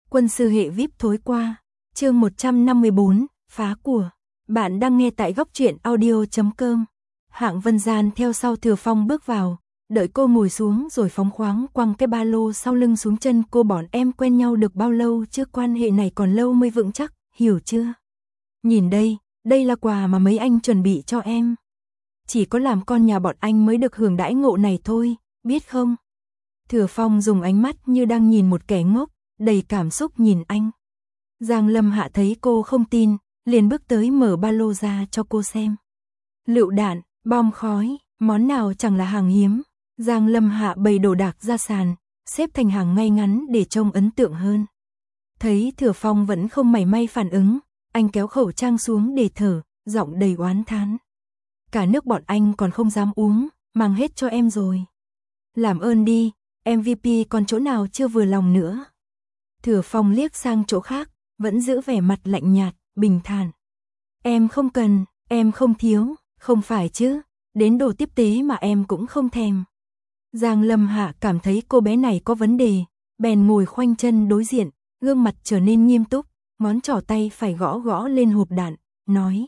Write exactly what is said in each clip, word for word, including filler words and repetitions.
Quân sư hệ vi ai pi thối qua. Chương một trăm năm mươi bốn, phá của. Bạn đang nghe tại góc truyện audio chấm com. Hạng Vân Gian theo sau Thừa Phong bước vào, đợi cô ngồi xuống rồi phóng khoáng quăng cái ba lô sau lưng xuống chân cô. Bọn em quen nhau được bao lâu chứ, quan hệ này còn lâu mới vững chắc, hiểu chưa? Nhìn đây, đây là quà mà mấy anh chuẩn bị cho em. Chỉ có làm con nhà bọn anh mới được hưởng đãi ngộ này thôi, biết không? Thừa Phong dùng ánh mắt như đang nhìn một kẻ ngốc, đầy cảm xúc nhìn anh. Giang Lâm Hạ thấy cô không tin, liền bước tới mở ba lô ra cho cô xem. Lựu đạn, bom khói, món nào chẳng là hàng hiếm. Giang Lâm Hạ bày đồ đạc ra sàn, xếp thành hàng ngay ngắn để trông ấn tượng hơn. Thấy Thừa Phong vẫn không mảy may phản ứng, anh kéo khẩu trang xuống để thở, giọng đầy oán thán. Cả nước bọn anh còn không dám uống, mang hết cho em rồi. Làm ơn đi, em vê pê còn chỗ nào chưa vừa lòng nữa. Thừa Phong liếc sang chỗ khác, vẫn giữ vẻ mặt lạnh nhạt, bình thản. Em không cần, em không thiếu, không phải chứ, đến đồ tiếp tế mà em cũng không thèm. Giang Lâm Hạ cảm thấy cô bé này có vấn đề, bèn ngồi khoanh chân đối diện, gương mặt trở nên nghiêm túc, ngón trỏ tay phải gõ gõ lên hộp đạn, nói.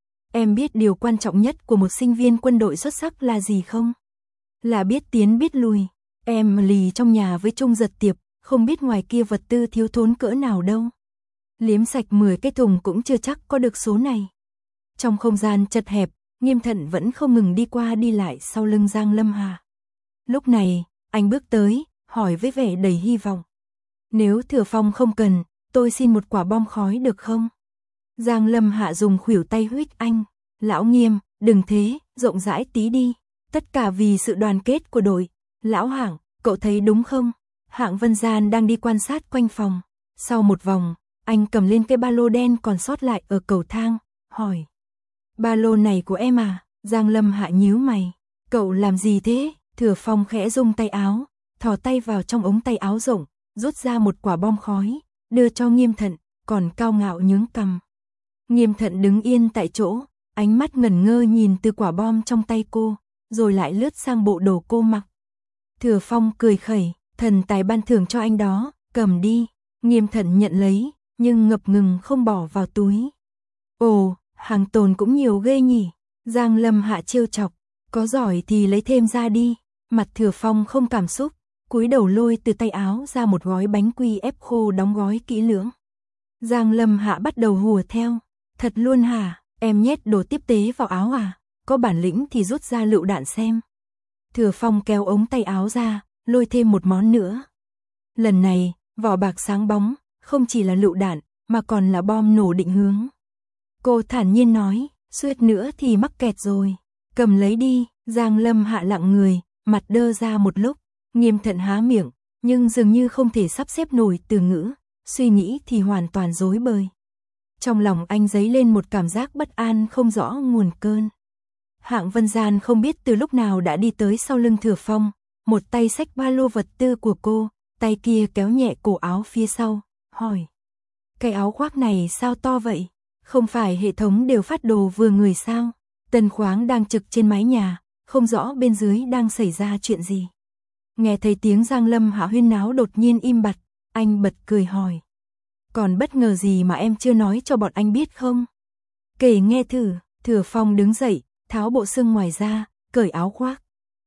Em biết điều quan trọng nhất của một sinh viên quân đội xuất sắc là gì không? Là biết tiến biết lùi. Em lì trong nhà với Trung Giật Tiệp, không biết ngoài kia vật tư thiếu thốn cỡ nào đâu. Liếm sạch mười cái thùng cũng chưa chắc có được số này. Trong không gian chật hẹp, Nghiêm Thận vẫn không ngừng đi qua đi lại sau lưng Giang Lâm Hạ. Lúc này, anh bước tới, hỏi với vẻ đầy hy vọng. Nếu Thừa Phong không cần, tôi xin một quả bom khói được không? Giang Lâm Hạ dùng khuỷu tay huých anh. Lão Nghiêm, đừng thế, rộng rãi tí đi. Tất cả vì sự đoàn kết của đội. Lão Hạng, cậu thấy đúng không? Hạng Vân Gian đang đi quan sát quanh phòng. Sau một vòng, anh cầm lên cái ba lô đen còn sót lại ở cầu thang, hỏi. Ba lô này của em à? Giang Lâm Hạ nhíu mày. Cậu làm gì thế? Thừa Phong khẽ rung tay áo, thò tay vào trong ống tay áo rộng, rút ra một quả bom khói, đưa cho Nghiêm Thận, còn cao ngạo nhướng cằm. Nghiêm Thận đứng yên tại chỗ, ánh mắt ngẩn ngơ nhìn từ quả bom trong tay cô, rồi lại lướt sang bộ đồ cô mặc. Thừa Phong cười khẩy, thần tài ban thưởng cho anh đó, cầm đi. Nghiêm Thận nhận lấy, nhưng ngập ngừng không bỏ vào túi. Ồ, hàng tồn cũng nhiều ghê nhỉ. Giang Lâm Hạ trêu chọc, có giỏi thì lấy thêm ra đi. Mặt Thừa Phong không cảm xúc, cúi đầu lôi từ tay áo ra một gói bánh quy ép khô đóng gói kỹ lưỡng. Giang Lâm Hạ bắt đầu hùa theo. Thật luôn hả, em nhét đồ tiếp tế vào áo à? Có bản lĩnh thì rút ra lựu đạn xem. Thừa Phong kéo ống tay áo ra, lôi thêm một món nữa. Lần này, vỏ bạc sáng bóng, không chỉ là lựu đạn, mà còn là bom nổ định hướng. Cô thản nhiên nói, suýt nữa thì mắc kẹt rồi. Cầm lấy đi. Giang Lâm Hạ lặng người, mặt đơ ra một lúc. Nghiêm Thận há miệng, nhưng dường như không thể sắp xếp nổi từ ngữ, suy nghĩ thì hoàn toàn rối bời. Trong lòng anh dấy lên một cảm giác bất an không rõ nguồn cơn. Hạng Vân Gian không biết từ lúc nào đã đi tới sau lưng Thừa Phong, một tay xách ba lô vật tư của cô, tay kia kéo nhẹ cổ áo phía sau, hỏi. Cái áo khoác này sao to vậy? Không phải hệ thống đều phát đồ vừa người sao? Tần Khoáng đang trực trên mái nhà, không rõ bên dưới đang xảy ra chuyện gì. Nghe thấy tiếng Giang Lâm Hạ huyên náo đột nhiên im bặt, anh bật cười hỏi. Còn bất ngờ gì mà em chưa nói cho bọn anh biết không? Kể nghe thử. Thừa Phong đứng dậy, tháo bộ xương ngoài ra, cởi áo khoác.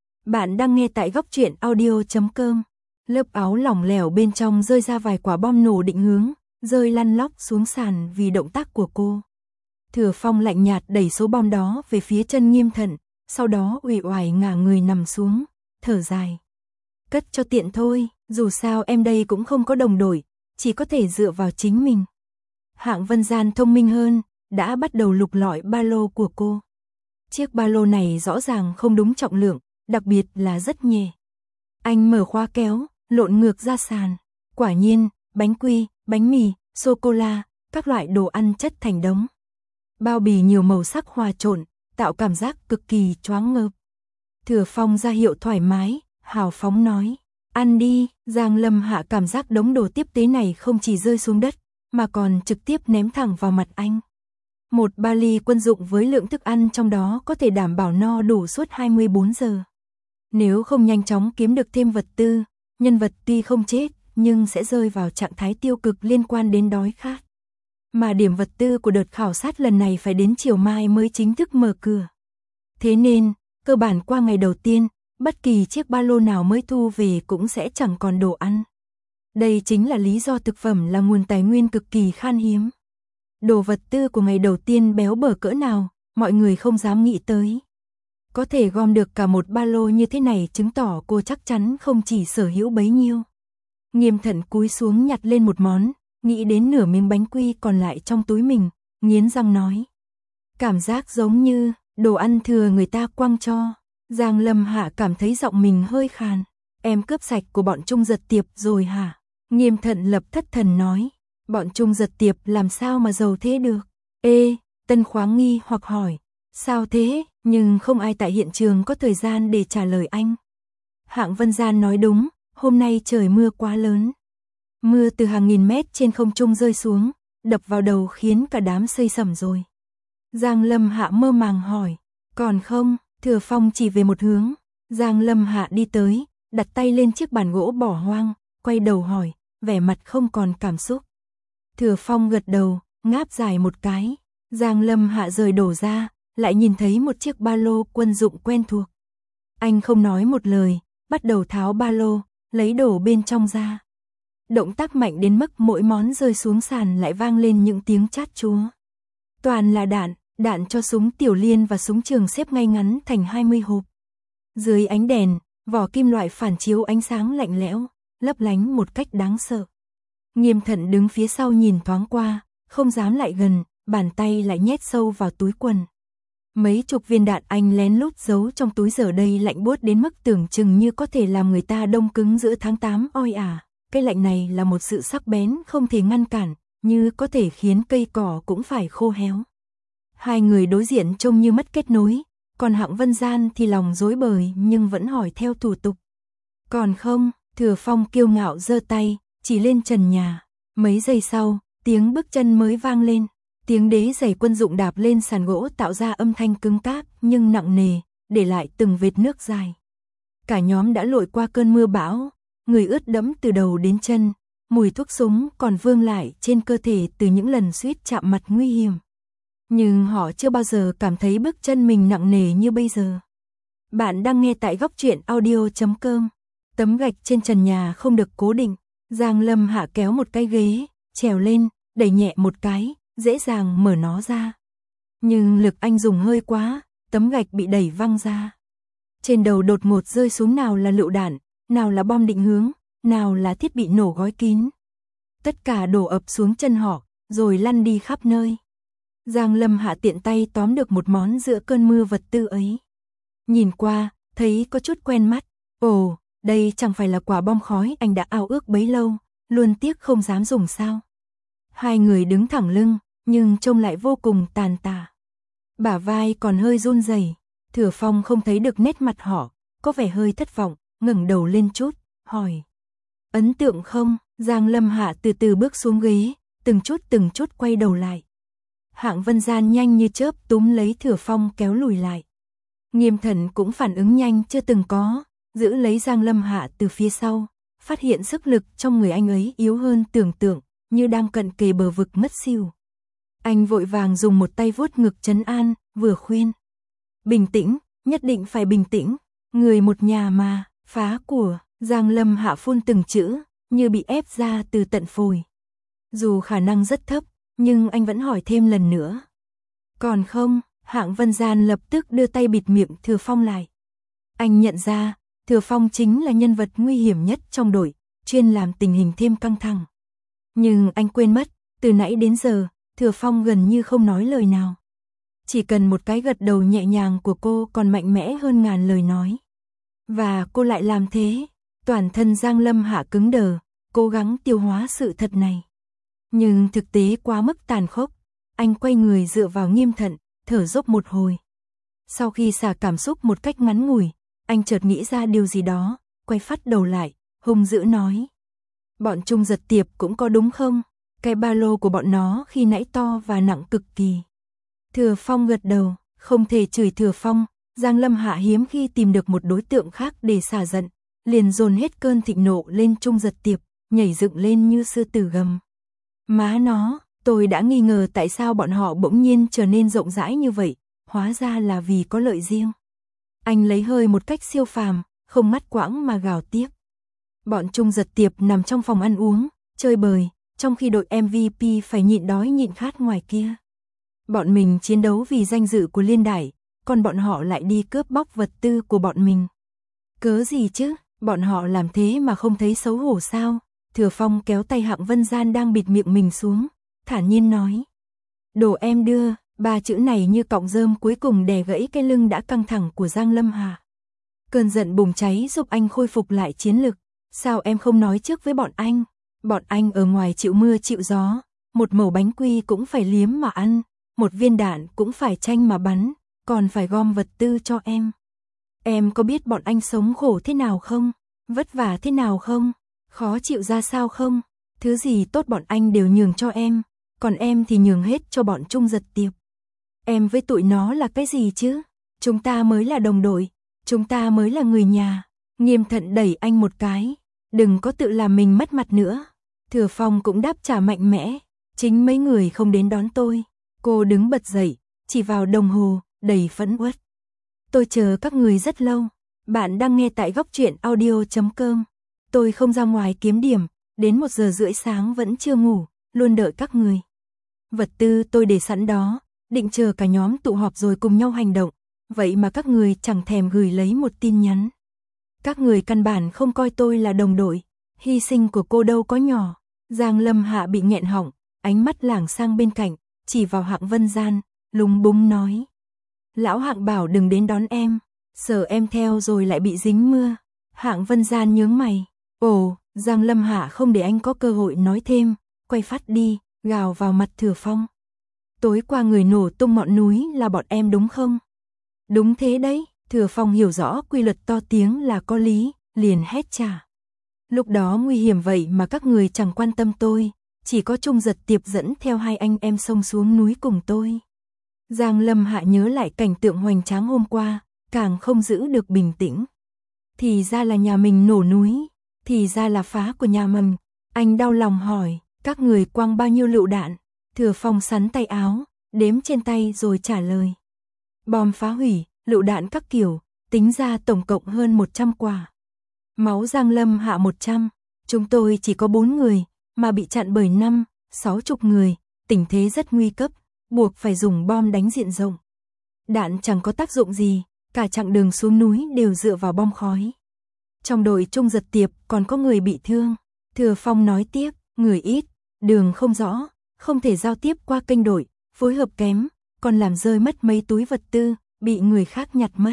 Bạn đang nghe tại góc truyện audio chấm com. Lớp áo lỏng lẻo bên trong rơi ra vài quả bom nổ định hướng, rơi lăn lóc xuống sàn vì động tác của cô. Thừa Phong lạnh nhạt đẩy số bom đó về phía chân Nghiêm Thận, sau đó uể oải ngả người nằm xuống, thở dài. Cất cho tiện thôi, dù sao em đây cũng không có đồng đội, chỉ có thể dựa vào chính mình. Hạng Vân Gian thông minh hơn, đã bắt đầu lục lọi ba lô của cô. Chiếc ba lô này rõ ràng không đúng trọng lượng, đặc biệt là rất nhẹ. Anh mở khóa kéo, lộn ngược ra sàn. Quả nhiên, bánh quy, bánh mì, sô-cô-la, các loại đồ ăn chất thành đống. Bao bì nhiều màu sắc hòa trộn, tạo cảm giác cực kỳ choáng ngợp. Thừa Phong ra hiệu thoải mái, hào phóng nói. Ăn đi. Giang Lâm Hạ cảm giác đống đồ tiếp tế này không chỉ rơi xuống đất, mà còn trực tiếp ném thẳng vào mặt anh. Một ba ly quân dụng với lượng thức ăn trong đó có thể đảm bảo no đủ suốt hai mươi bốn giờ. Nếu không nhanh chóng kiếm được thêm vật tư, nhân vật tuy không chết, nhưng sẽ rơi vào trạng thái tiêu cực liên quan đến đói khát. Mà điểm vật tư của đợt khảo sát lần này phải đến chiều mai mới chính thức mở cửa. Thế nên, cơ bản qua ngày đầu tiên, bất kỳ chiếc ba lô nào mới thu về cũng sẽ chẳng còn đồ ăn. Đây chính là lý do thực phẩm là nguồn tài nguyên cực kỳ khan hiếm. Đồ vật tư của ngày đầu tiên béo bở cỡ nào, mọi người không dám nghĩ tới. Có thể gom được cả một ba lô như thế này chứng tỏ cô chắc chắn không chỉ sở hữu bấy nhiêu. Nghiêm Thận cúi xuống nhặt lên một món, nghĩ đến nửa miếng bánh quy còn lại trong túi mình, nghiến răng nói. Cảm giác giống như đồ ăn thừa người ta quăng cho. Giang Lâm Hạ cảm thấy giọng mình hơi khàn. Em cướp sạch của bọn Trung Giật Tiệp rồi hả? Nghiêm Thận lập thất thần nói. Bọn Trung Giật Tiệp làm sao mà giàu thế được? Ê, Tân Khoáng nghi hoặc hỏi. Sao thế? Nhưng không ai tại hiện trường có thời gian để trả lời anh. Hạng Vân Gian nói đúng, hôm nay trời mưa quá lớn. Mưa từ hàng nghìn mét trên không trung rơi xuống, đập vào đầu khiến cả đám xây sẩm rồi. Giang Lâm Hạ mơ màng hỏi. Còn không? Thừa Phong chỉ về một hướng. Giang Lâm Hạ đi tới, đặt tay lên chiếc bàn gỗ bỏ hoang, quay đầu hỏi, vẻ mặt không còn cảm xúc. Thừa Phong gật đầu, ngáp dài một cái. Giang Lâm Hạ rời đổ ra, lại nhìn thấy một chiếc ba lô quân dụng quen thuộc. Anh không nói một lời, bắt đầu tháo ba lô, lấy đồ bên trong ra. Động tác mạnh đến mức mỗi món rơi xuống sàn lại vang lên những tiếng chát chúa. Toàn là đạn, đạn cho súng tiểu liên và súng trường xếp ngay ngắn thành hai mươi hộp. Dưới ánh đèn, vỏ kim loại phản chiếu ánh sáng lạnh lẽo, lấp lánh một cách đáng sợ. Nghiêm Thận đứng phía sau nhìn thoáng qua, không dám lại gần, bàn tay lại nhét sâu vào túi quần. Mấy chục viên đạn anh lén lút giấu trong túi giờ đây lạnh buốt đến mức tưởng chừng như có thể làm người ta đông cứng giữa tháng tám oi ả. Cái lạnh này là một sự sắc bén không thể ngăn cản, như có thể khiến cây cỏ cũng phải khô héo. Hai người đối diện trông như mất kết nối, còn Hạng Vân Gian thì lòng rối bời nhưng vẫn hỏi theo thủ tục. Còn không, Thừa Phong kiêu ngạo giơ tay, chỉ lên trần nhà. Mấy giây sau, tiếng bước chân mới vang lên. Tiếng đế giày quân dụng đạp lên sàn gỗ tạo ra âm thanh cứng cáp nhưng nặng nề, để lại từng vệt nước dài. Cả nhóm đã lội qua cơn mưa bão, người ướt đẫm từ đầu đến chân, mùi thuốc súng còn vương lại trên cơ thể từ những lần suýt chạm mặt nguy hiểm. Nhưng họ chưa bao giờ cảm thấy bước chân mình nặng nề như bây giờ. Bạn đang nghe tại góc truyện audio chấm com. Tấm gạch trên trần nhà không được cố định, Giang Lâm Hạ kéo một cái ghế, trèo lên, đẩy nhẹ một cái, dễ dàng mở nó ra. Nhưng lực anh dùng hơi quá, tấm gạch bị đẩy văng ra. Trên đầu đột ngột rơi xuống nào là lựu đạn, nào là bom định hướng, nào là thiết bị nổ gói kín. Tất cả đổ ập xuống chân họ, rồi lăn đi khắp nơi. Giang Lâm Hạ tiện tay tóm được một món giữa cơn mưa vật tư ấy. Nhìn qua, thấy có chút quen mắt. Ồ, đây chẳng phải là quả bom khói anh đã ao ước bấy lâu, luôn tiếc không dám dùng sao. Hai người đứng thẳng lưng, nhưng trông lại vô cùng tàn tà. Bả vai còn hơi run rẩy. Thừa Phong không thấy được nét mặt họ, có vẻ hơi thất vọng, ngẩng đầu lên chút, hỏi. Ấn tượng không? Giang Lâm Hạ từ từ bước xuống ghế, từng chút từng chút quay đầu lại. Hạng Vân Gian nhanh như chớp túm lấy Thừa Phong kéo lùi lại. Nghiêm Thận cũng phản ứng nhanh chưa từng có, giữ lấy Giang Lâm Hạ từ phía sau, phát hiện sức lực trong người anh ấy yếu hơn tưởng tượng, như đang cận kề bờ vực mất xỉu. Anh vội vàng dùng một tay vuốt ngực trấn an, vừa khuyên. Bình tĩnh, nhất định phải bình tĩnh, người một nhà mà, phá của. Giang Lâm Hạ phun từng chữ, như bị ép ra từ tận phổi. Dù khả năng rất thấp, nhưng anh vẫn hỏi thêm lần nữa. Còn không? Hạng Vân Gian lập tức đưa tay bịt miệng Thừa Phong lại. Anh nhận ra, Thừa Phong chính là nhân vật nguy hiểm nhất trong đội, chuyên làm tình hình thêm căng thẳng. Nhưng anh quên mất, từ nãy đến giờ, Thừa Phong gần như không nói lời nào. Chỉ cần một cái gật đầu nhẹ nhàng của cô còn mạnh mẽ hơn ngàn lời nói. Và cô lại làm thế. Toàn thân Giang Lâm Hạ cứng đờ, cố gắng tiêu hóa sự thật này. Nhưng thực tế quá mức tàn khốc, anh quay người dựa vào Nghiêm Thận, thở dốc một hồi. Sau khi xả cảm xúc một cách ngắn ngủi, anh chợt nghĩ ra điều gì đó, quay phát đầu lại, hung dữ nói. Bọn Trung Giật Tiệp cũng có đúng không? Cái ba lô của bọn nó khi nãy to và nặng cực kỳ. Thừa Phong gật đầu, không thể chửi Thừa Phong, Giang Lâm Hạ hiếm khi tìm được một đối tượng khác để xả giận. Liền dồn hết cơn thịnh nộ lên Trung Giật Tiệp, nhảy dựng lên như sư tử gầm. Má nó, tôi đã nghi ngờ tại sao bọn họ bỗng nhiên trở nên rộng rãi như vậy, hóa ra là vì có lợi riêng. Anh lấy hơi một cách siêu phàm, không ngắt quãng mà gào tiếp. Bọn Trung Giật Tiệp nằm trong phòng ăn uống, chơi bời, trong khi đội em vê pê phải nhịn đói nhịn khát ngoài kia. Bọn mình chiến đấu vì danh dự của Liên Đài, còn bọn họ lại đi cướp bóc vật tư của bọn mình. Cớ gì chứ, bọn họ làm thế mà không thấy xấu hổ sao? Thừa Phong kéo tay Hạng Vân Gian đang bịt miệng mình xuống, thản nhiên nói. Đồ em đưa, ba chữ này như cọng rơm cuối cùng đè gãy cái lưng đã căng thẳng của Giang Lâm Hà. Cơn giận bùng cháy giúp anh khôi phục lại chiến lực. Sao em không nói trước với bọn anh? Bọn anh ở ngoài chịu mưa chịu gió, một mẩu bánh quy cũng phải liếm mà ăn, một viên đạn cũng phải tranh mà bắn, còn phải gom vật tư cho em. Em có biết bọn anh sống khổ thế nào không? Vất vả thế nào không? Khó chịu ra sao không? Thứ gì tốt bọn anh đều nhường cho em, còn em thì nhường hết cho bọn Trung Giật Tiệp. Em với tụi nó là cái gì chứ? Chúng ta mới là đồng đội, chúng ta mới là người nhà. Nghiêm Thận đẩy anh một cái, đừng có tự làm mình mất mặt nữa. Thừa Phong cũng đáp trả mạnh mẽ, chính mấy người không đến đón tôi. Cô đứng bật dậy, chỉ vào đồng hồ, đầy phẫn uất. Tôi chờ các người rất lâu. Bạn đang nghe tại góc truyện audio chấm com. Tôi không ra ngoài kiếm điểm, đến một giờ rưỡi sáng vẫn chưa ngủ, luôn đợi các người. Vật tư tôi để sẵn đó, định chờ cả nhóm tụ họp rồi cùng nhau hành động. Vậy mà các người chẳng thèm gửi lấy một tin nhắn. Các người căn bản không coi tôi là đồng đội, hy sinh của cô đâu có nhỏ. Giang Lâm Hạ bị nghẹn họng, ánh mắt lảng sang bên cạnh, chỉ vào Hạng Vân Gian, lúng búng nói. Lão Hạng bảo đừng đến đón em, sợ em theo rồi lại bị dính mưa. Hạng Vân Gian nhướng mày. Ồ, Giang Lâm Hạ không để anh có cơ hội nói thêm, quay phát đi, gào vào mặt Thừa Phong. Tối qua người nổ tung ngọn núi là bọn em đúng không? Đúng thế đấy. Thừa Phong hiểu rõ quy luật to tiếng là có lý, liền hét trả. Lúc đó nguy hiểm vậy mà các người chẳng quan tâm tôi, chỉ có Trung Giật Tiệp dẫn theo hai anh em xông xuống núi cùng tôi. Giang Lâm Hạ nhớ lại cảnh tượng hoành tráng hôm qua, càng không giữ được bình tĩnh. Thì ra là nhà mình nổ núi, thì ra là phá của nhà mình. Anh đau lòng hỏi, các người quăng bao nhiêu lựu đạn? Thừa Phong sắn tay áo, đếm trên tay rồi trả lời. Bom phá hủy, lựu đạn các kiểu, tính ra tổng cộng hơn một trăm quả. Máu Giang Lâm Hạ một trăm, chúng tôi chỉ có bốn người, mà bị chặn bởi năm, sáu chục người, tình thế rất nguy cấp, buộc phải dùng bom đánh diện rộng. Đạn chẳng có tác dụng gì, cả chặng đường xuống núi đều dựa vào bom khói. Trong đội Trung Giật Tiệp còn có người bị thương. Thừa Phong nói tiếp, người ít, đường không rõ, không thể giao tiếp qua kênh đội, phối hợp kém, còn làm rơi mất mấy túi vật tư, bị người khác nhặt mất.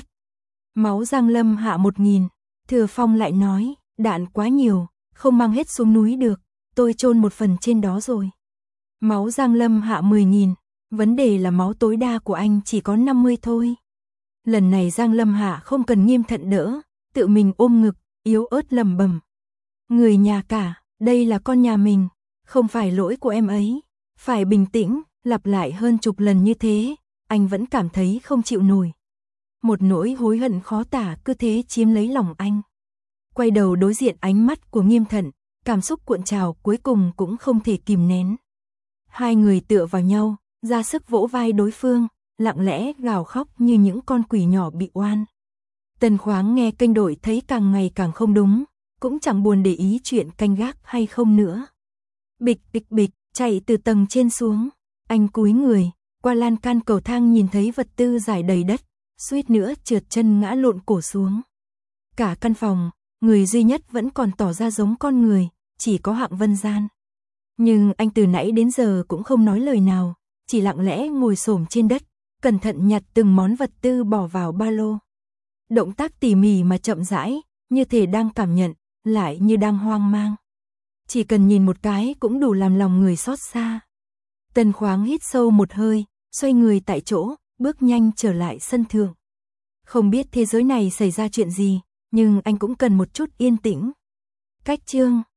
Máu Giang Lâm Hạ một nghìn. Thừa Phong lại nói, đạn quá nhiều, không mang hết xuống núi được, tôi chôn một phần trên đó rồi. Máu Giang Lâm Hạ mười nghìn, vấn đề là máu tối đa của anh chỉ có năm mươi thôi. Lần này Giang Lâm Hạ không cần Nghiêm Thận đỡ, tự mình ôm ngực, yếu ớt lẩm bẩm. Người nhà cả, đây là con nhà mình, không phải lỗi của em ấy. Phải bình tĩnh, lặp lại hơn chục lần như thế, anh vẫn cảm thấy không chịu nổi. Một nỗi hối hận khó tả cứ thế chiếm lấy lòng anh. Quay đầu đối diện ánh mắt của Nghiêm Thận, cảm xúc cuộn trào cuối cùng cũng không thể kìm nén. Hai người tựa vào nhau, ra sức vỗ vai đối phương, lặng lẽ gào khóc như những con quỷ nhỏ bị oan. Tần Khoáng nghe kênh đội thấy càng ngày càng không đúng, cũng chẳng buồn để ý chuyện canh gác hay không nữa. Bịch bịch bịch, chạy từ tầng trên xuống, anh cúi người, qua lan can cầu thang nhìn thấy vật tư rải đầy đất, suýt nữa trượt chân ngã lộn cổ xuống. Cả căn phòng, người duy nhất vẫn còn tỏ ra giống con người, chỉ có Hạng Vân Gian. Nhưng anh từ nãy đến giờ cũng không nói lời nào, chỉ lặng lẽ ngồi xổm trên đất, cẩn thận nhặt từng món vật tư bỏ vào ba lô. Động tác tỉ mỉ mà chậm rãi, như thể đang cảm nhận, lại như đang hoang mang. Chỉ cần nhìn một cái cũng đủ làm lòng người xót xa. Tần Khoáng hít sâu một hơi, xoay người tại chỗ, bước nhanh trở lại sân thượng. Không biết thế giới này xảy ra chuyện gì, nhưng anh cũng cần một chút yên tĩnh. Cách chương